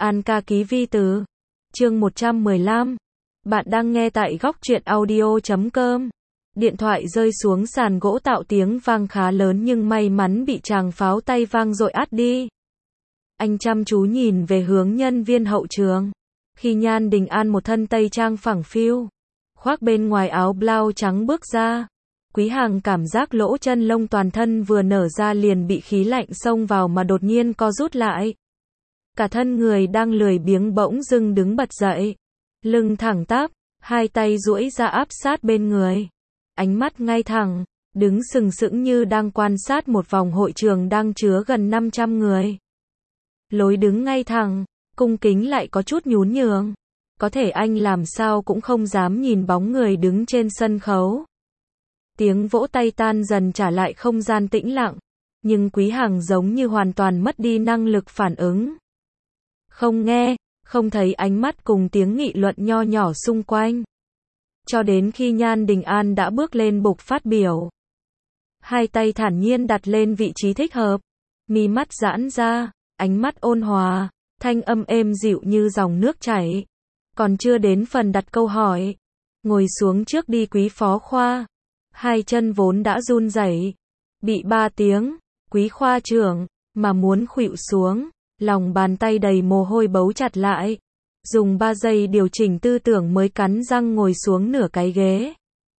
An ca ký vi từ. Chương 115. Bạn đang nghe tại góc truyện audio.com. Điện thoại rơi xuống sàn gỗ tạo tiếng vang khá lớn nhưng may mắn bị tràng pháo tay vang dội át đi. Anh chăm chú nhìn về hướng nhân viên hậu trường. Khi Nhan Đình An một thân tây trang phẳng phiu, khoác bên ngoài áo blau trắng bước ra, Quý Hằng cảm giác lỗ chân lông toàn thân vừa nở ra liền bị khí lạnh xông vào mà đột nhiên co rút lại. Cả thân người đang lười biếng bỗng dưng đứng bật dậy, lưng thẳng tắp, hai tay duỗi ra áp sát bên người, ánh mắt ngay thẳng, đứng sừng sững như đang quan sát một vòng hội trường đang chứa gần 500 người. Lối đứng ngay thẳng, cung kính lại có chút nhún nhường. Có thể anh làm sao cũng không dám nhìn bóng người đứng trên sân khấu. Tiếng vỗ tay tan dần trả lại không gian tĩnh lặng, nhưng Quý Hằng giống như hoàn toàn mất đi năng lực phản ứng. Không nghe, không thấy ánh mắt cùng tiếng nghị luận nho nhỏ xung quanh. Cho đến khi Nhan Đình An đã bước lên bục phát biểu. Hai tay thản nhiên đặt lên vị trí thích hợp, mí mắt giãn ra, ánh mắt ôn hòa, thanh âm êm dịu như dòng nước chảy. Còn chưa đến phần đặt câu hỏi, ngồi xuống trước đi Quý phó khoa. Hai chân vốn đã run rẩy, bị 3 tiếng, Quý khoa trưởng, mà muốn khuỵu xuống, lòng bàn tay đầy mồ hôi bấu chặt lại. Dùng 3 giây điều chỉnh tư tưởng mới cắn răng ngồi xuống nửa cái ghế.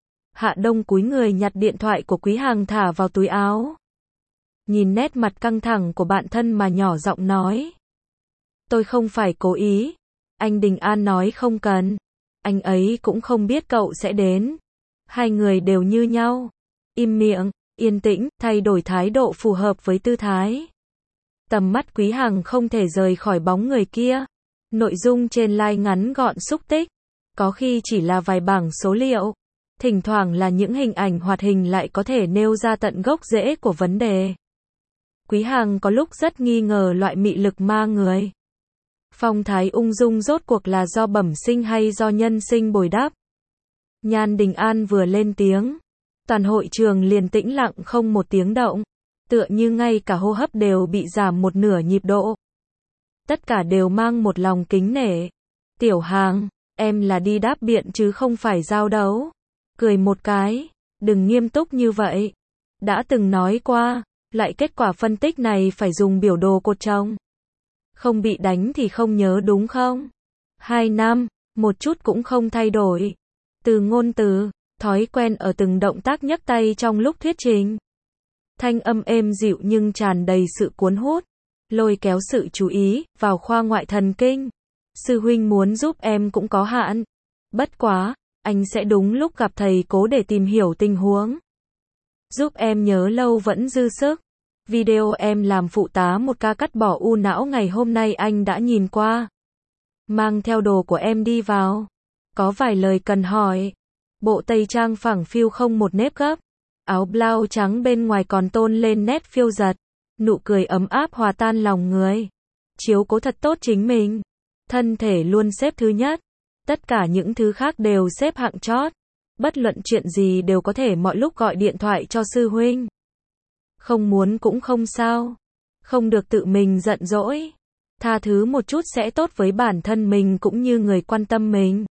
Hạ Đông cúi người nhặt điện thoại của Quý Hằng thả vào túi áo. Nhìn nét mặt căng thẳng của bạn thân mà nhỏ giọng nói. Tôi không phải cố ý. Anh Đình An nói không cần. Anh ấy cũng không biết cậu sẽ đến. Hai người đều như nhau. Im miệng, yên tĩnh, thay đổi thái độ phù hợp với tư thái. Tầm mắt Quý Hằng không thể rời khỏi bóng người kia. Nội dung trên like ngắn gọn xúc tích. Có khi chỉ là vài bảng số liệu. Thỉnh thoảng là những hình ảnh hoạt hình lại có thể nêu ra tận gốc rễ của vấn đề. Quý Hằng có lúc rất nghi ngờ loại mị lực ma người. Phong thái ung dung rốt cuộc là do bẩm sinh hay do nhân sinh bồi đắp. Nhan Đình An vừa lên tiếng, toàn hội trường liền tĩnh lặng không một tiếng động, tựa như ngay cả hô hấp đều bị giảm một nửa nhịp độ. Tất cả đều mang một lòng kính nể. Tiểu Hằng, em là đi đáp biện chứ không phải giao đấu. Cười một cái, đừng nghiêm túc như vậy. Đã từng nói qua, lại kết quả phân tích này phải dùng biểu đồ cột trồng. Không bị đánh thì không nhớ đúng không? 2 năm, một chút cũng không thay đổi. Từ ngôn từ, thói quen ở từng động tác nhấc tay trong lúc thuyết trình. Thanh âm êm dịu nhưng tràn đầy sự cuốn hút, lôi kéo sự chú ý vào khoa ngoại thần kinh. Sư huynh muốn giúp em cũng có hạn. Bất quá, anh sẽ đúng lúc gặp thầy cố để tìm hiểu tình huống. Giúp em nhớ lâu vẫn dư sức. Video em làm phụ tá một ca cắt bỏ u não ngày hôm nay anh đã nhìn qua. Mang theo đồ của em đi vào. Có vài lời cần hỏi. Bộ tây trang phẳng phiu không một nếp gấp. Áo blau trắng bên ngoài còn tôn lên nét phiêu giật. Nụ cười ấm áp hòa tan lòng người. Chiếu cố thật tốt chính mình. Thân thể luôn xếp thứ nhất. Tất cả những thứ khác đều xếp hạng chót. Bất luận chuyện gì đều có thể mọi lúc gọi điện thoại cho sư huynh. Không muốn cũng không sao. Không được tự mình giận dỗi. Tha thứ một chút sẽ tốt với bản thân mình cũng như người quan tâm mình.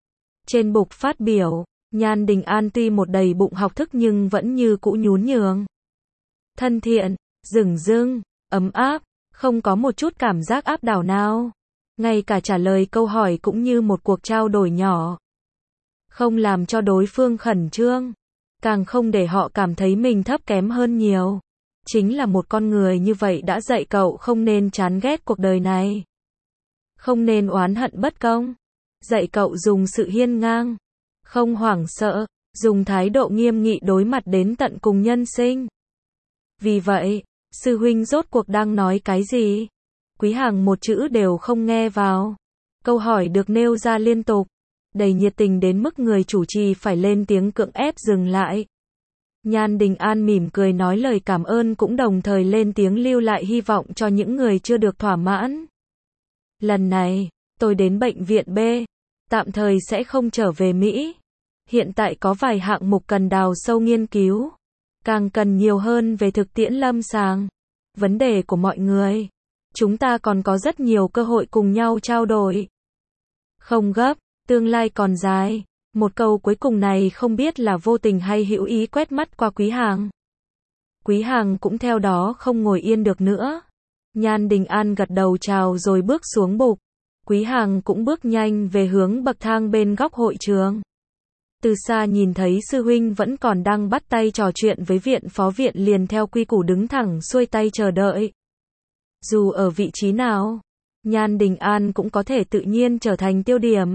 Trên bục phát biểu, Nhan Đình An tuy một đầy bụng học thức nhưng vẫn như cũ nhún nhường. Thân thiện, dửng dưng, ấm áp, không có một chút cảm giác áp đảo nào. Ngay cả trả lời câu hỏi cũng như một cuộc trao đổi nhỏ. Không làm cho đối phương khẩn trương. Càng không để họ cảm thấy mình thấp kém hơn nhiều. Chính là một con người như vậy đã dạy cậu không nên chán ghét cuộc đời này. Không nên oán hận bất công. Dạy cậu dùng sự hiên ngang, không hoảng sợ, dùng thái độ nghiêm nghị đối mặt đến tận cùng nhân sinh. Vì vậy, sư huynh rốt cuộc đang nói cái gì? Quý Hằng một chữ đều không nghe vào. Câu hỏi được nêu ra liên tục, đầy nhiệt tình đến mức người chủ trì phải lên tiếng cưỡng ép dừng lại. Nhan Đình An mỉm cười nói lời cảm ơn cũng đồng thời lên tiếng lưu lại hy vọng cho những người chưa được thỏa mãn. Lần này, tôi đến bệnh viện B, tạm thời sẽ không trở về Mỹ. Hiện tại có vài hạng mục cần đào sâu nghiên cứu, càng cần nhiều hơn về thực tiễn lâm sàng. Vấn đề của mọi người Chúng ta còn có rất nhiều cơ hội cùng nhau trao đổi. Không gấp, tương lai còn dài. Một câu cuối cùng này không biết là vô tình hay hữu ý quét mắt qua Quý Hàng. Quý Hàng cũng theo đó không ngồi yên được nữa. Nhan Đình An gật đầu chào rồi bước xuống bục. Quý Hàng cũng bước nhanh về hướng bậc thang bên góc hội trường. Từ xa nhìn thấy sư huynh vẫn còn đang bắt tay trò chuyện với viện phó viện liền theo quy củ đứng thẳng xuôi tay chờ đợi. Dù ở vị trí nào, Nhan Đình An cũng có thể tự nhiên trở thành tiêu điểm.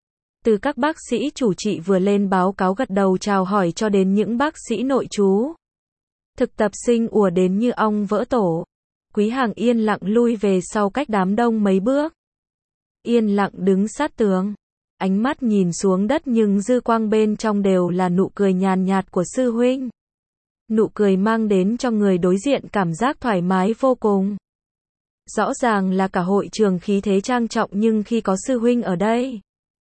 Từ các bác sĩ chủ trị vừa lên báo cáo gật đầu chào hỏi cho đến những bác sĩ nội trú. Thực tập sinh ùa đến như ong vỡ tổ. Quý Hàng yên lặng lui về sau cách đám đông mấy bước. Yên lặng đứng sát tường. Ánh mắt nhìn xuống đất nhưng dư quang bên trong đều là nụ cười nhàn nhạt của sư huynh. Nụ cười mang đến cho người đối diện cảm giác thoải mái vô cùng. Rõ ràng là cả hội trường khí thế trang trọng nhưng khi có sư huynh ở đây,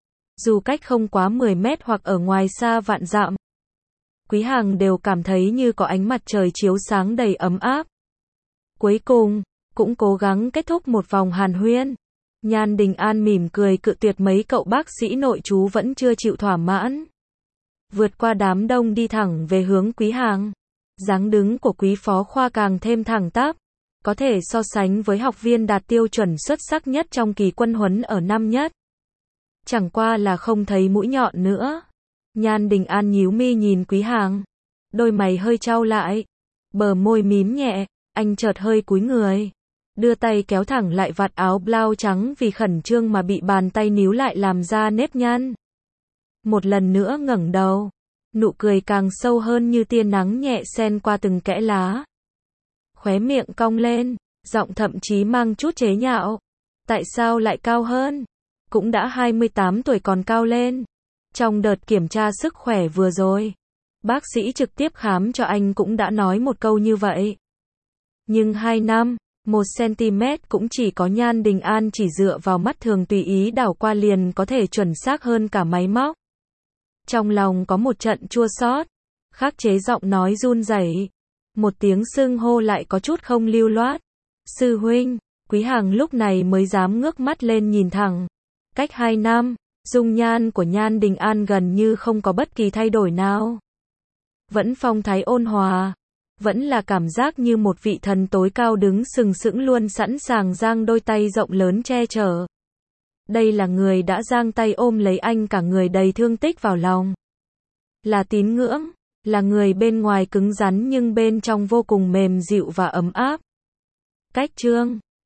dù cách không quá 10 mét hoặc ở ngoài xa vạn dặm, Quý Hàng đều cảm thấy như có ánh mặt trời chiếu sáng đầy ấm áp. Cuối cùng, cũng cố gắng kết thúc một vòng hàn huyên. Nhan Đình An mỉm cười cự tuyệt mấy cậu bác sĩ nội trú vẫn chưa chịu thỏa mãn. Vượt qua đám đông đi thẳng về hướng Quý Hàng. Dáng đứng của quý phó khoa càng thêm thẳng tắp. Có thể so sánh với học viên đạt tiêu chuẩn xuất sắc nhất trong kỳ quân huấn ở năm nhất. Chẳng qua là không thấy mũi nhọn nữa. Nhan Đình An nhíu mi nhìn Quý Hàng. Đôi mày hơi chau lại. Bờ môi mím nhẹ, anh chợt hơi cúi người. Đưa tay kéo thẳng lại vạt áo blau trắng vì khẩn trương mà bị bàn tay níu lại làm ra nếp nhăn. Một lần nữa ngẩng đầu. Nụ cười càng sâu hơn như tia nắng nhẹ xen qua từng kẽ lá. Khóe miệng cong lên, giọng thậm chí mang chút chế nhạo. Tại sao lại cao hơn? Cũng đã 28 tuổi còn cao lên. Trong đợt kiểm tra sức khỏe vừa rồi, bác sĩ trực tiếp khám cho anh cũng đã nói một câu như vậy. Nhưng 2 năm, 1 cm cũng chỉ có Nhan Đình An chỉ dựa vào mắt thường tùy ý đảo qua liền có thể chuẩn xác hơn cả máy móc. Trong lòng có một trận chua xót, khắc chế giọng nói run rẩy. Một tiếng xưng hô lại có chút không lưu loát. Sư huynh, Quý Hàng lúc này mới dám ngước mắt lên nhìn thẳng. Cách 2 năm, dung nhan của Nhan Đình An gần như không có bất kỳ thay đổi nào. Vẫn phong thái ôn hòa, vẫn là cảm giác như một vị thần tối cao đứng sừng sững luôn sẵn sàng giang đôi tay rộng lớn che chở. Đây là người đã giang tay ôm lấy anh cả người đầy thương tích vào lòng. Là tín ngưỡng, là người bên ngoài cứng rắn nhưng bên trong vô cùng mềm dịu và ấm áp. Cách chương